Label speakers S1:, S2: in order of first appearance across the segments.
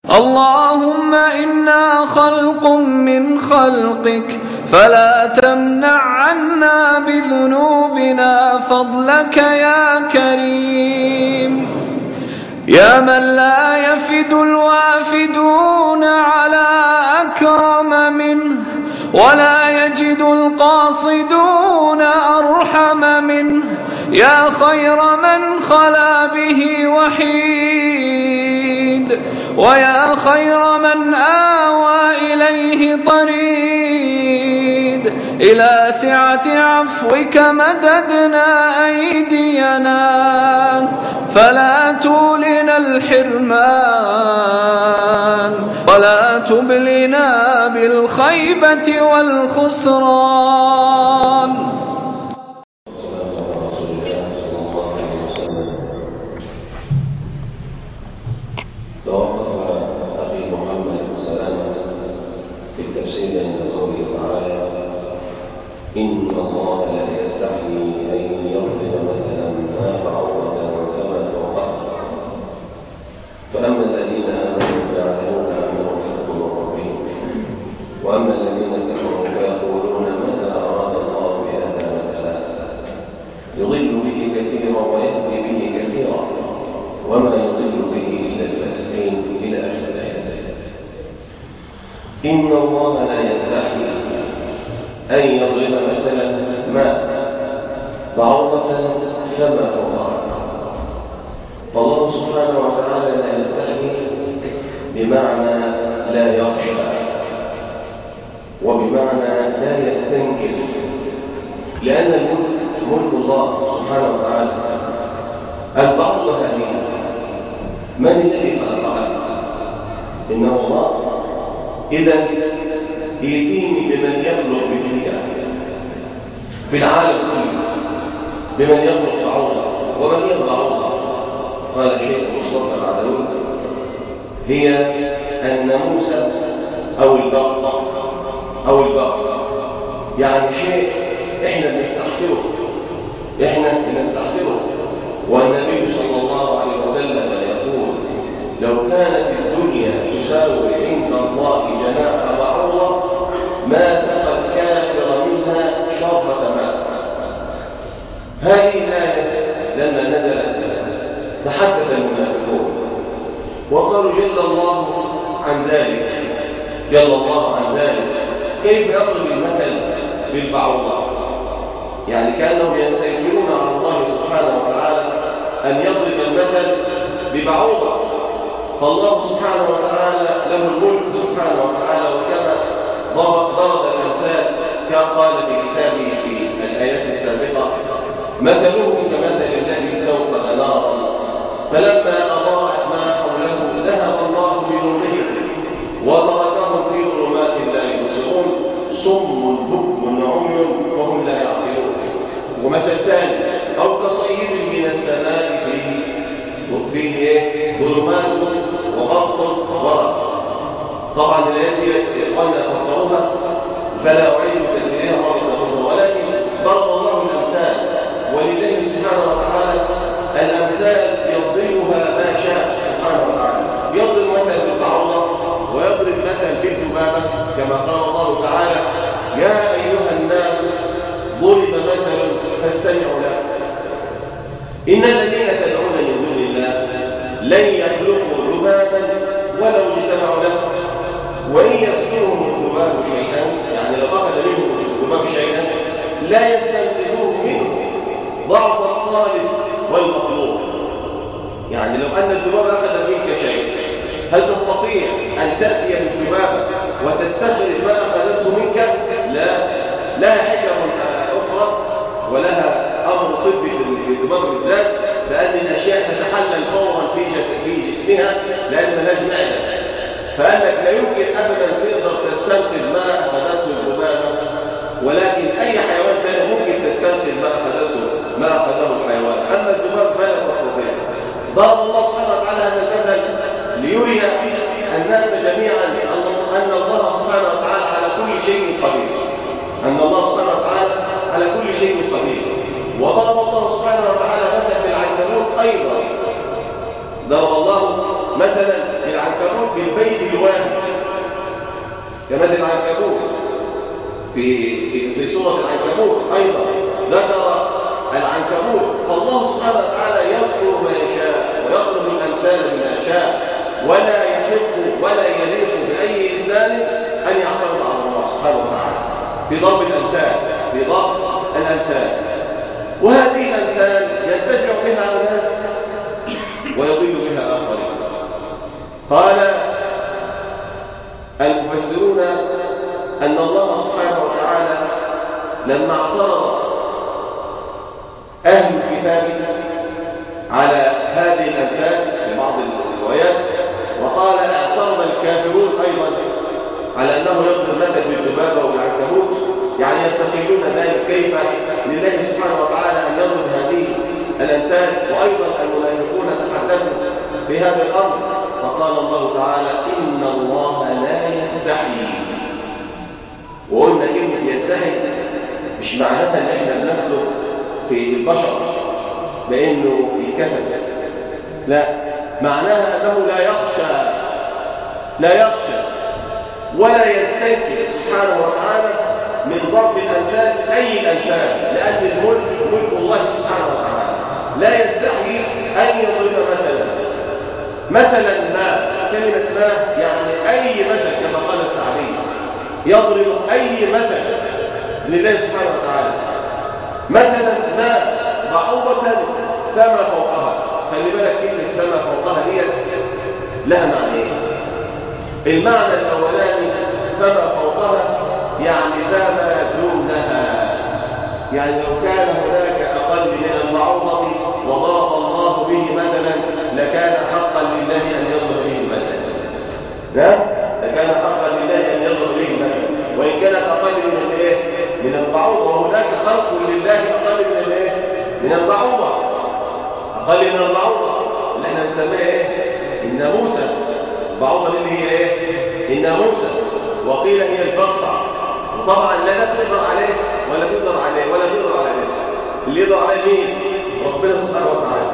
S1: اللهم إنا خلق من خلقك فلا تمنع عنا بذنوبنا فضلك يا كريم. يا من لا يفد الوافدون على أكرم منه ولا يجد القاصدون أرحم منه. يا خير من خلا به وحيد ويا خير من آوى إليه طريد. إلى سعة عفوك مددنا أيدينا فلا تولنا الحرمان ولا تبلنا بالخيبة والخسران.
S2: إن الله لا يستحيي أن يضرب مثلا ما بعوضة فما فوقها فأما الذين آمنوا فيعلمون أنه الحق من ربهم وأما الذين كفروا فيقولون ماذا أراد الله بهذا مثلا يضل به كثيرا ويهدي به كثيرا وما يضل به إلا الفاسقين إلى آخر الآيات. إن الله لا يستحيي أن يضرب مثلا ما بعوضة فما فوقها. فالله سبحانه وتعالى لا يستحيي بمعنى لا يخشى وبمعنى لا يستنكف، لأن الملك ملك الله سبحانه وتعالى. البعوضة هذه من الذي خلقها؟ إنه الله. إذا يأتيني بمن يخلق مثلها في العالم كله، بمن يخلق بعوضة. وما هي البعوضة؟ قال الشيخ مصطفى العدوي هي الناموسة أو البقرة أو البقرة، يعني شيء إحنا بنستحضره. والنبي صلى الله عليه وسلم يقول لو كانت الدنيا تساوي عند الله جناح بعوضة ما سقى الكافر منها شربة ماء. هذه الآية لما نزلت تحدث المنافقون وقالوا جل الله عن ذلك، كيف يضرب المثل بالبعوضة؟ يعني كانوا يستنكرون على الله سبحانه وتعالى أن يضرب المثل ببعوضة. فالله سبحانه وتعالى له الملك سبحانه وتعالى، وكما ضرب الأمثال كما قال في كتابه في الآيات السابقة مثلهم كمثل الذي استوقد نارا فلما أضاءت ما حوله ذهب الله بنورهم وتركهم في ظلمات لا يبصرون صم بكم عمي فهم لا يعقلون. ومثل ثاني أو كصيد من السماء فيه ظلمات وبرق ورعد. طبعا الآيات دي إخواننا فسروها فلا أعيد تفسيرها مرة، ولكن ضرب الله الأمثال، ولله سبحانه وتعالى الأمثال يضربها ما شاء سبحانه وتعالى. يضرب مثل بالبعوضة ويضرب مثل بالذبابة كما قال الله تعالى يا أيها الناس ضرب مثل فاستمعوا له إن الذين تدعون من دون الله لن يخلقوا ذبابا ولو اجتمعوا له وإن يسلبهم الذباب شيئا، يعني لو أخذ منهم الذباب شيئا لا يستنزفوه منه ضعف الطالب والمطلوب. يعني لو أن الذباب أخذ منك شيء هل تستطيع أن تأتي بالذبابة وتستخرج ما أخذته منك؟ لا، لها حكم أخرى ولها أمر طبي في الذباب بالذات، بأن الأشياء تتحلل فورا في جسمها لأن ملهاش معدة. فقال لك لا يمكن أبدا تقدر تستنقذ ما أخذته الذبابة، ولكن أي حيوان ثاني ممكن تستنقذ ما أخذه الحيوان، أما الذباب فلا تستطيع. ضرب الله سبحانه وتعالى هذا المثل ليري الناس جميعا أن الله سبحانه وتعالى على كل شيء قدير، وضرب الله سبحانه وتعالى مثلا بالعنكبوت أيضا. ضرب الله مثلا العنكبوت بالبيت الواحد، كمثل العنكبوت في سورة العنكبوت أيضا ذكر العنكبوت. فالله سبحانه وتعالى يذكر ما يشاء ويضرب الأمثال بما شاء، ولا يحق ولا يليق بأي إنسان أن يعترض على الله سبحانه وتعالى في ضرب الأمثال، في ضرب الأمثال. وهذه الأمثال ينتفع بها أناس ويضل بها آخرين. قال المفسرون أن الله سبحانه وتعالى لما اعترض أهل الكتاب على هذه الأمثال في بعض الروايات، وقال اعترض الكافرون أيضا على أنه يضرب مثل بالذبابة والعنكبوت، يعني يستقلون ذلك كيف لله سبحانه وتعالى أن يضرب هذه الأمثال، وأيضا المنافقون تحدثوا في هذا الأمر. فقال الله تعالى إن الله لا يستحي. وقلنا كلمة يستحي مش معناتها ان احنا بنخلق في البشر بانه يتكسف، لا، معناها انه لا يخشى ولا يستنكر سبحانه وتعالى من ضرب الامثال، اي الامثال، لان الملك ملك الله سبحانه وتعالى. لا يستحي ان يضرب مثلا ما، كلمه ما يعني اي مثل، كما قال السعدي يضرب أي مثل لله سبحانه وتعالى. مثلا ما بعوضة فما فوقها. خلي بالك كلمة فما فوقها ديت لها معنى. المعنى الأولاني فما فوقها يعني فما دونها، يعني لو كان هناك أقل من البعوضة وضرب الله به مثلا لكان حقا لله أن يضرب به مثلا. لا، لكان حقا لله أن يضرب به مثلا، وإن كانت أقل من البعوضة، وهناك خلق لله أقل من البعوضة، أقل من البعوضة اللي احنا بنسميها الناموسة. البعوضة اللي هي الناموسة، وقيل هي البقع. وطبعا لا تقدر عليه ولا تقدر عليه، اللي يقدر عليه مين؟ ربنا سبحانه وتعالى.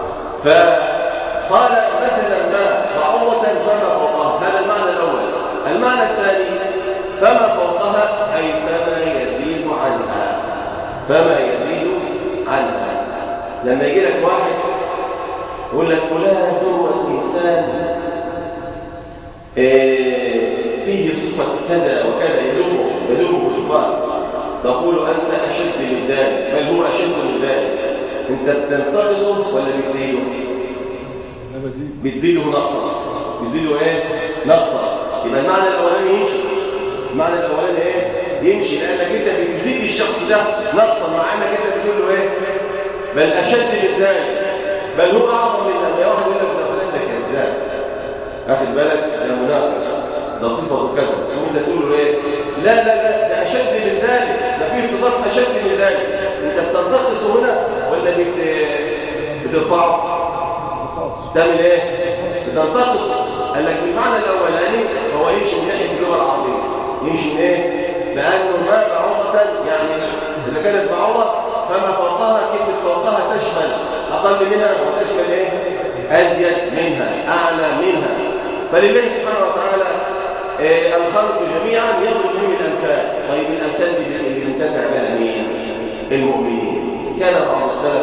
S2: فقال مثلا ما بعوضة فما فوقها، هذا المعنى الأول. المعنى الثاني فما فوقها أي فما يزيد عنها. لما يجي لك واحد يقول لك فلان هو إنسان فيه صفة كذا وكذا، يذوبه بصفات، تقول أنت أشد من ذلك، بل هو أشد من ذلك. أنت بتنتقصه ولا بتزيده؟ بتزيده نقصا. بتزيده إيه؟ نقصا. يبقى المعنى الأولاني يمشي. المعنى الأولاني إيه؟ يمشي، لأنك أنت بتزيد الشخص ده نقصا، مع أنك أنت بتقول له إيه؟ بل أشد من ذلك، بل هو أعظم من لما واحد يقول لك ده فلان ده كذاب، أخذ بالك ده منافق، ده صفته كذا، وأنت تقول له إيه؟ لا ده أشد من ذلك، ده في صفات أشد من ذلك. أنت بتنتقصه هنا ولا بترفعه؟ تعمل إيه؟ بتنتقصه. قال لك المعنى الأولاني هو يمشي من ناحية اللغة العربية، يمشي من إيه؟ لأنه ما بعوضة، يعني إذا كانت بعوضة فما فوقها، كلمة فوقها تشمل أقل منها وتشمل إيه؟ أزيد منها، أعلى منها. فلله سبحانه وتعالى الخلق جميعا يضرب به الأمثال. طيب الأمثال اللي ينتفع بها مين؟ المؤمنين. كان بعض السلف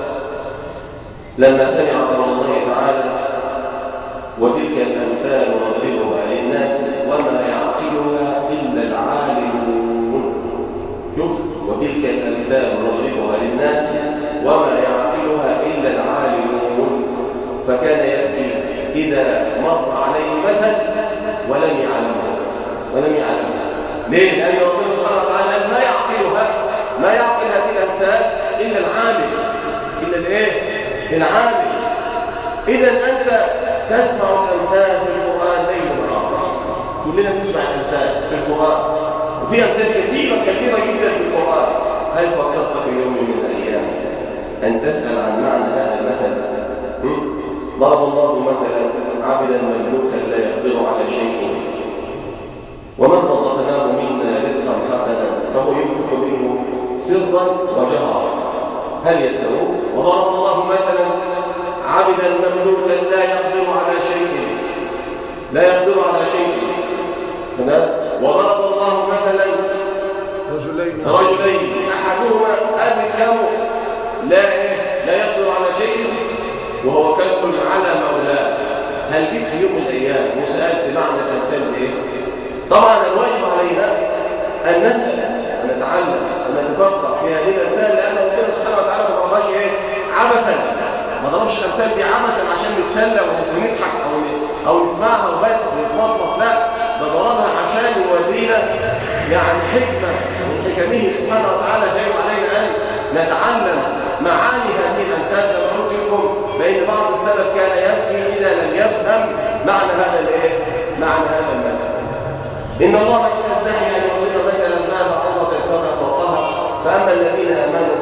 S2: لما سمع قول الله تعالى وتلك الأمثال نضربها للناس وما يعقلها إلا العالمون. شوف، وتلك الأمثال نضربها للناس وما يعقلها إلا العالمون. فكان يبكي إذا مر عليه مثل ولم يعلمه. ليه؟ لأن ربنا سبحانه وتعالى ما يعقل هذه الأمثال إلا العالم. إلا الإيه؟ العالم. إذا أنت تسمع الأمثال في القرآن ليل ونهار، صح؟ كلنا نسمع الأمثال في القرآن، وفي أمثال كثيرة جدا في القرآن. هل فكرت في يوم من الأيام أن تسأل عن معنى هذا المثل؟ ضرب الله مثلا عبدا مملوكا لا يقدر على شيء، ومن رزقناه منا رزقا حسنا فهو ينفق منه سرا وجهرا، هل يستوون؟ وضرب الله مثلا عبدا مملوكا لا يقدر على شيء لا يقدر على شيء. وضرب الله مثلا رجلين أحدهما أبكم لا يقدر على شيء وهو كلب على مولاه. هل جيت في يوم من الأيام وسألت معنى الأمثال إيه؟ طبعا الواجب علينا أن نسأل ونتعلم ونتفقه في هذه الأمثال، لأن ربنا سبحانه وتعالى ما ضربهاش إيه؟ عبثا، ما ضربش الأمثال دي عبثا عشان نتسلى ونضحك أو نسمعها وبس ونتمصمص، لا، ده ضربها عشان يورينا يعني حكمة من حكمه سبحانه وتعالى. يجب علينا أن نتعلم معاني هذه الأمثال. كما قلت لكم بأن بعض السلف كان يبكي إذا لم يفهم معنى هذا الإيه؟ معنى هذا المثل. إن الله لا يستحي أن يضرب مثلا ما بعوضة فما فوقها فأما الذين آمنوا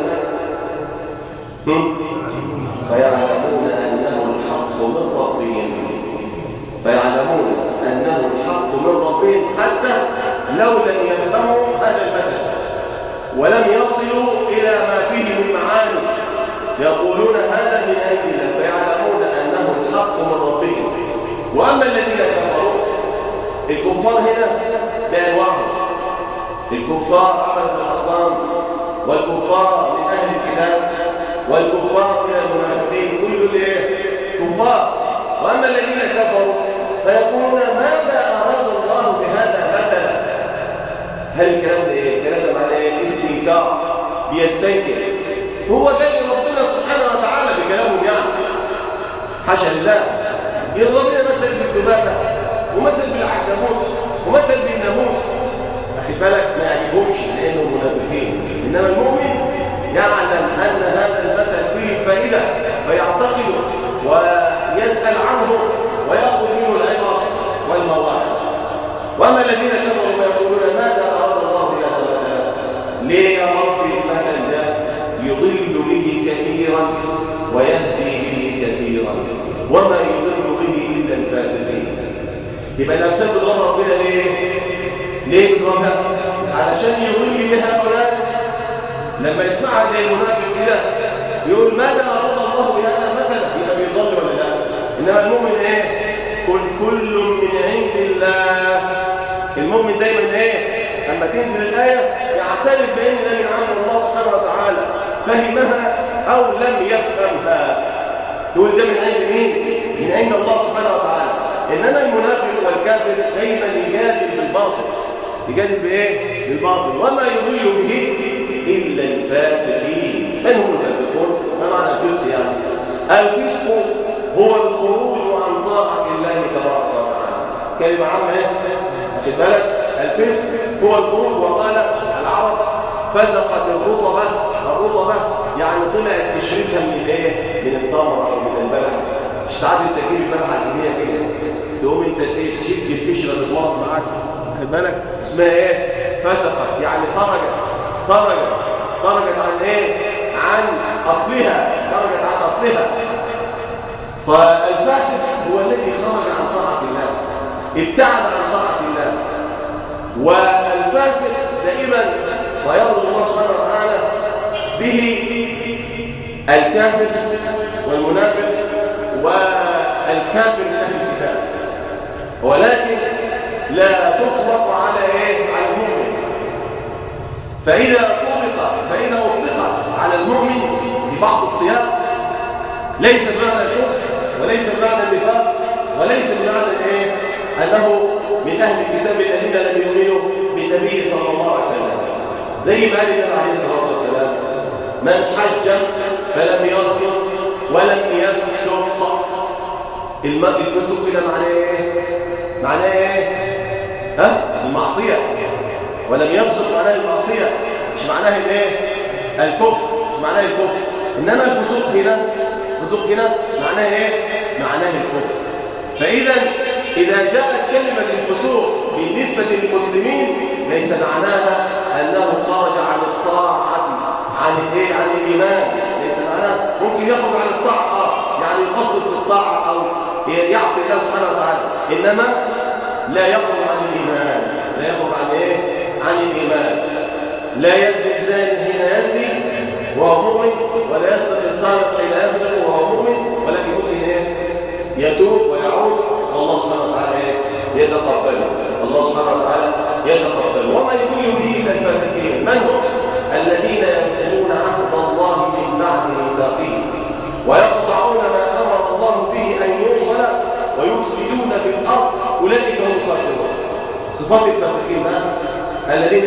S2: فيعلمون أنه الحق من ربهم، فيعلمون أنه الحق من ربهم حتى لو لم يفهموا هذا المثل ولم يصلوا إلى ما فيه من معاني يقولون هذا من عند الله، فيعلمون أنه الحق من ربهم. وأما الذين كفروا، الكفار هنا بأنواعهم، الكفار عبدة الأصنام، والكفار من أهل الكتاب، والكفار من المنافقين، كل كفار. وأما الذين كفروا فيقولون ماذا أراد الله بهذا مثلا؟ هل الكلام ده إيه؟ الكلام ده معناه إيه؟ استنكار، بيستنكر. هو جاي ربنا سبحانه وتعالى بكلامهم يعني حاشا لله. يضرب لنا مثل بالذبابة ومثل بالعنكبوت ومثل بالناموس، أخي بالك ما يعجبهمش لأنهم منافقين. إنما المؤمن يعلم أن هذا المثل فيه فائدة فيعتقده ويسأل عنه ويأخذ منه العبر والمواعظ. وأما الذين كفروا فيقولون ماذا أراد الله بهذا المثل؟ ليه يا ربي المثل ده يضل به كثيرا ويهدي به كثيرا وما يضل به إلا الفاسقين. يبقى الأمثال بتضرب ربنا ليه بتضربها؟ علشان يضل بها أناس لما يسمعها زي المنافق كده يقول ماذا أراد الله بهذا المثل؟ يبقى بيضل ولا لا؟ إنما المؤمن إيه؟ كل من عند الله. المؤمن دايما إيه؟ أما تنزل الآية يعترف بأن ده من عند الله سبحانه وتعالى، فهمها أو لم يفهمها يقول ده من عند مين؟ من عند الله سبحانه وتعالى. إنما المنافق والكافر دايما يجادل بالباطل. يجادل بإيه؟ بالباطل. وما يضل به إلا الفاسقين. من هم الفاسقون؟ ما معنى الفسق يعني؟ الفسق هو الخروج عن طاعة الله تبارك وتعالى. كلمة عامة إيه؟ واخد بالك؟ الفسق هو الخروج. وقال العرب فسقت الرطبة يعني طلعت تشريكها من الايه؟ من التمر او من البلح. مش ساعات انت تجيب البلح الجنيه كده تقوم انت ايه تشد القشره بتمرص معاك، واخد بالك؟ اسمها ايه؟ فسقت يعني خرجت عن ايه؟ عن اصلها، خرجت عن اصلها. فالفاسق هو الذي خرج عن طاعه الله، ابتعد عن طاعه الله. والفاسق دائما ما يرضى الله سبحانه وتعالى به الكافر والمنافق والكافر من أهل الكتاب، ولكن لا تطلق على ايه؟ على المؤمن. فإذا أطلق على المؤمن في بعض السياق ليس بمعنى الكفر وليس بمعنى النفاق وليس بمعنى ايه؟ أنه من أهل الكتاب الذين لم يؤمنوا بالنبي صلى الله عليه وسلم. زي ما قال النبي عليه الصلاة والسلام من حج فلم يرفض ولم يفسق. الفسق كده معناه ايه؟ المعصية. ولم يفسق معناه المعصية، مش معناه الايه؟ الكفر، مش معناه الكفر. انما الفسوق هنا معناه ايه؟ معناه الكفر. فإذا جاءت كلمة الفسوق بالنسبة للمسلمين ليس معناها أنه خرج عن الطاعة عن الإيمان. ليس معناها ممكن يخرج عن الطاعة يعني يقصد في الطاعة أو يعصي الله سبحانه وتعالى، إنما لا يخرج عن الإيمان. لا يخرج عن إيه؟ عن الإيمان. لا يزني الزاني حين يزني وهو مؤمن، ولا يسرق السارق حين يسرق وهو مؤمن، ولكن ممكن إيه؟ يتوب ويعود والله سبحانه وتعالى يتقبله. الله سبحانه وتعالى يتقبله. وما يكون به إلا الفاسقين. من هم؟ الذين ينقضون عهد الله من بعد ميثاقه ويقطعون ما أمر الله به أن يوصل ويفسدون في الأرض، أولئك هم الخاسرون. صفات الفاسقين الذين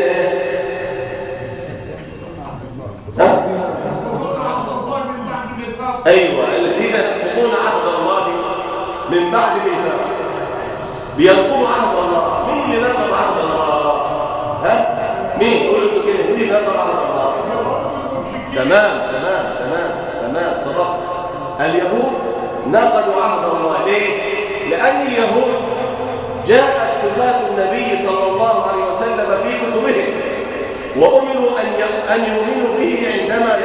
S2: أيوة، الذين ينقضون عهد الله من بعد ميثاقه. بينقضوا عهد الله. مين اللي نقض عهد الله؟ مين؟ قولوا انتوا كده، مين اللي نقض عهد الله؟ تمام صدقت. اليهود نقضوا عهد الله. ليه؟ لأن اليهود جاءت صفات النبي صلى الله عليه وسلم في كتبهم، وأمروا أن يؤمنوا به عندما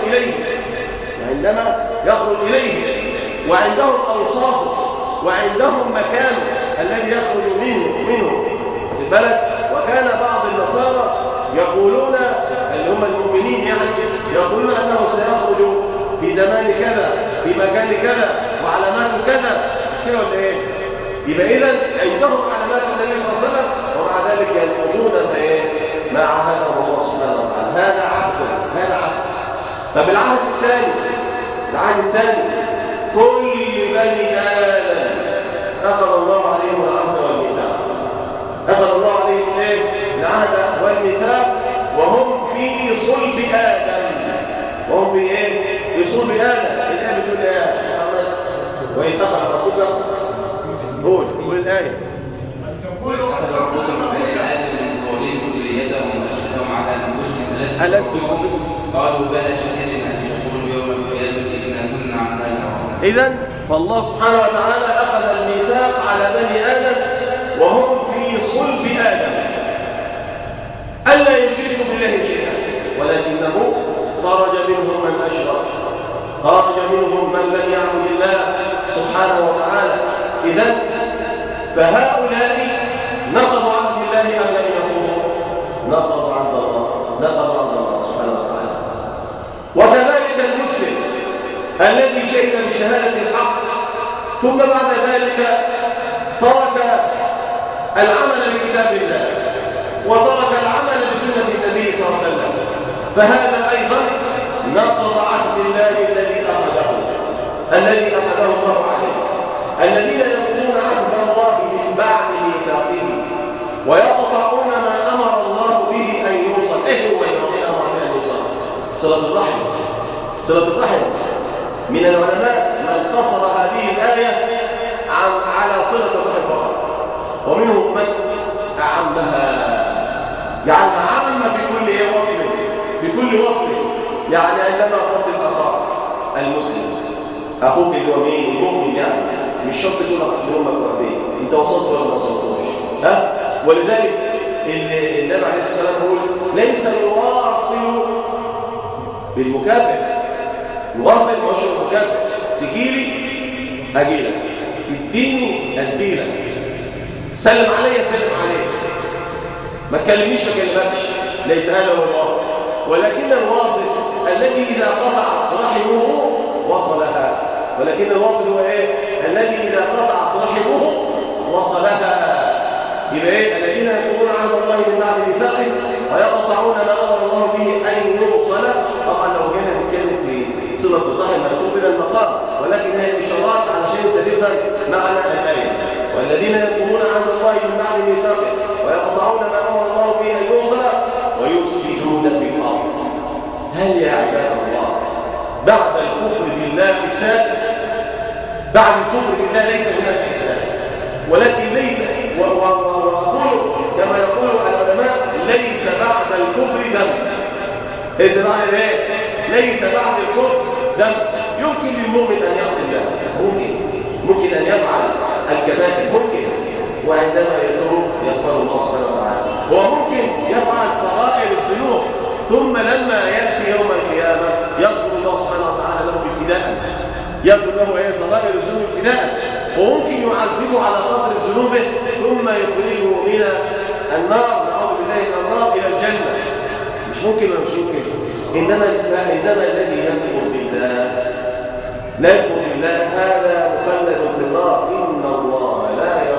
S2: يخرج إليه، وعندهم أوصافه وعندهم مكانه الذي يخرج منه البلد. وكان بعض النصارى يقولون، اللي هم المؤمنين يعني، يقولون أنه سيخرج في زمان كذا في مكان كذا وعلاماته كذا. مش كده ولا ايه؟ يبقى إذن عندهم علامات النبي صلى الله عليه وسلم، ومع ذلك ينقضون ما عهده الله سبحانه وتعالى. هذا عهد. طب العهد الثاني كل بني آدم أخذ الله عليهم العهد والميثاق. أخذ الله عليهم العهد والميثاق وهم في صلب آدم. في صلب آدم. الآية بتقول يا شيخ محمد، وإن أخذ ربك قول الآية. ألست
S1: قالوا بلى شهدنا أن يقولوا يوم القيامة إنا كنا عن ذلك.
S2: إذن فالله سبحانه وتعالى أخذ الميثاق على بني آدم وهم في صلب آدم ألا يشركوا بالله شيئا، ولكنه خرج منهم من أشرك، خرج منهم من لم يعبد الله سبحانه وتعالى. إذن فهؤلاء نقضوا عهد الله أم لم يقولوا؟ نقضوا عهد الله سبحانه وتعالى. وكذلك المسلم الذي شهد بشهادة الحق ثم بعد ذلك ترك العمل بكتاب الله وترك العمل بسنة النبي صلى الله عليه وسلم، فهذا أيضا نقض عهد الله الذي أخذه الله عليه. الذين ينقضون عهد الله من بعد ميثاقه ويقطعون ما أمر الله به أن يوصل. إيه هو الذي أمر به أن يوصل؟ صلة الرحم. من العلماء من قصر هذه الآية على صلة الرحم فقط، ومنهم من أعمها، يعني عامة في كل وصل. يعني عندما تصل أخاك المسلم، أخوك اللي هو مين؟ المؤمن، يعني مش شرط تكون أخوك وأبيه، أنت وصلت ولا ما وصلتوش. ولذلك النبي عليه الصلاة والسلام يقول ليس الواصل بالمكافئ. الواصل مش المكافئ. تجيلي أجيلك، تديني أديلك، سلم علي سلم عليك، ما تكلمنيش ما كلمكش. ليس هذا هو الواصل، ولكن الواصل الذي إذا قطعت رحمه وصلها. ولكن الواصل هو الذي إذا قطعت رحمه وصلها. يبقى الذين ينقضون عهد الله من بعد ميثاقه ويقطعون ما امر الله به ان يوصل. طبعا لو جينا نتكلم في صله الرحم هتكون الى المقام، ولكن هي اشارات علشان انت تفهم معنى الايه. والذين ينقضون عهد الله من بعد ميثاقه ويقطعون ما امر الله به ان يوصل ويفسدون في الارض. هل يا عباد الله بعد الكفر بالله افساد؟ بعد الكفر بالله ليس هناك افساد، ولكن ليس وأقول كما يقول العلماء ليس بعد الكفر دم. ليس بعد ليس بعد الكفر دم. يمكن للمؤمن أن يعصي الله، ممكن أن يفعل الكبائر، ممكن، وعندما يتوب يقبل الله سبحانه وتعالى. هو ممكن يفعل صغائر الذنوب ثم لما يأتي يوم القيامة يغفر الله سبحانه وتعالى له ابتداء، يغفر له صغائر الذنوب ابتداء. وممكن يعذبه على قدر ذنوبه ثم يخرجه من النار، نعوذ بالله من النار، إلى الجنة. مش ممكن ولا مش ممكن؟ إنما الذي يكفر بالله لا يكفر بالله هذا مخلد في النار. إن الله لا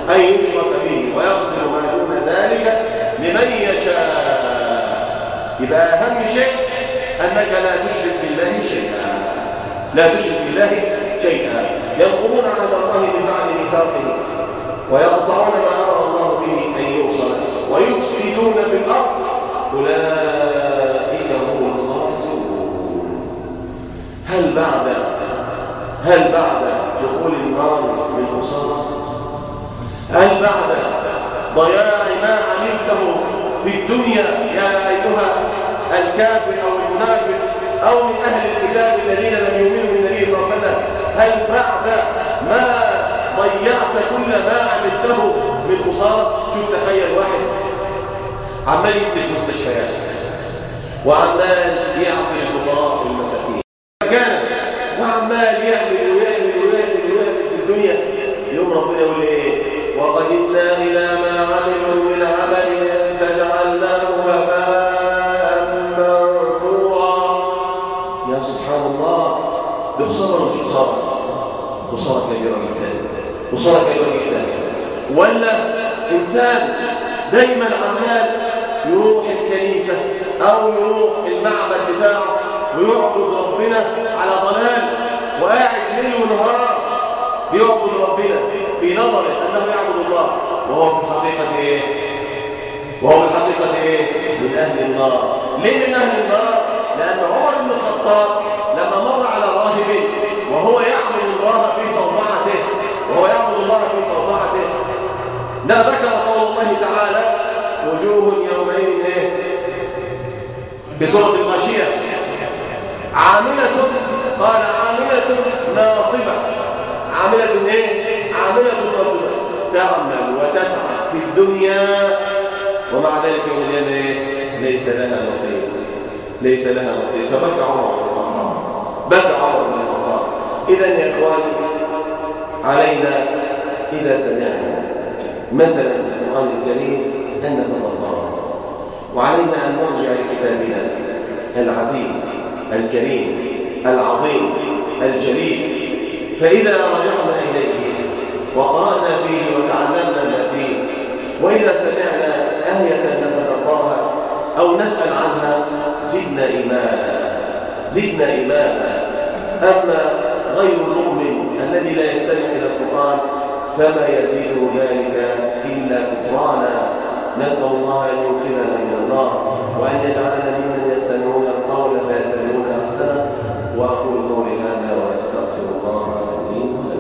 S2: أن يشرك به ويغفر ما دون ذلك لمن يشاء. يبقى أهم شيء أنك لا تشرك بالله شيئا، لا تشرك بالله شيئا. ينقضون عهد الله من بعد ميثاقه ويقطعون ما أمر الله به أن يوصل ويفسدون في الأرض، أولئك هم الخاسرون. هل بعد دخول النار من خسارة؟ هل بعد ضياع ما عملته في الدنيا يا أيها الكافر أو المنافق أو من أهل الكتاب الذين لم يؤمنوا بالنبي صلى الله عليه وسلم، هل بعد ما ضيعت كل ما عملته من خسارة؟ شوف، تخيل واحد عمال يبني المستشفيات وعمال يعطي الفقراء والمساكين كان وعمال يعمل في الدنيا، يوم ربنا يقول ايه؟ وقدمنا إلى ما عملوا من عمل فجعلناه هباء منثورا. يا سبحان الله، ده خسارة كبيرة جدا. ولا إنسان دايما عمال يروح الكنيسة أو يروح المعبد بتاعه ويعبد ربنا على ضلال، وقاعد ليل ونهار بيعبد ربنا في نظره أنه يعبد الله، وهو في الحقيقة إيه؟ من أهل النار. ليه من أهل النار؟ لأن عمر بن الخطاب لما مر على راهب وهو يعبد الله في صومعته ده ذكر قول الله تعالى وجوه يومئذ في سورة الغاشية عاملة، قال عاملة ناصبة. عاملة ناصبة تعمل وتتعب في الدنيا ومع ذلك يوم القيامة ليس لها نصيب. فبكى عمر بن الخطاب. إذا يا إخواني، علينا إذا سمعنا مثلا في القرآن الكريم أن نتدبره، وعلينا أن نرجع لكتابنا العزيز الكريم العظيم الجليل. فإذا رجعنا إليه وقرأنا فيه وتعلمنا ما فيه، وإذا سمعنا آية نتدبرها أو نسأل عنها زدنا إيمانا. أما غير المؤمن الذي لا يستمع إلى القرآن فما يزيد ذلك إلا كفرانا. نسأل الله أن ينقذنا من النار وأن يجعلنا ممن يستمعون القول فيتبعون أحسنه. وأقول قولي هذا وأستغفر الله لي ولكم.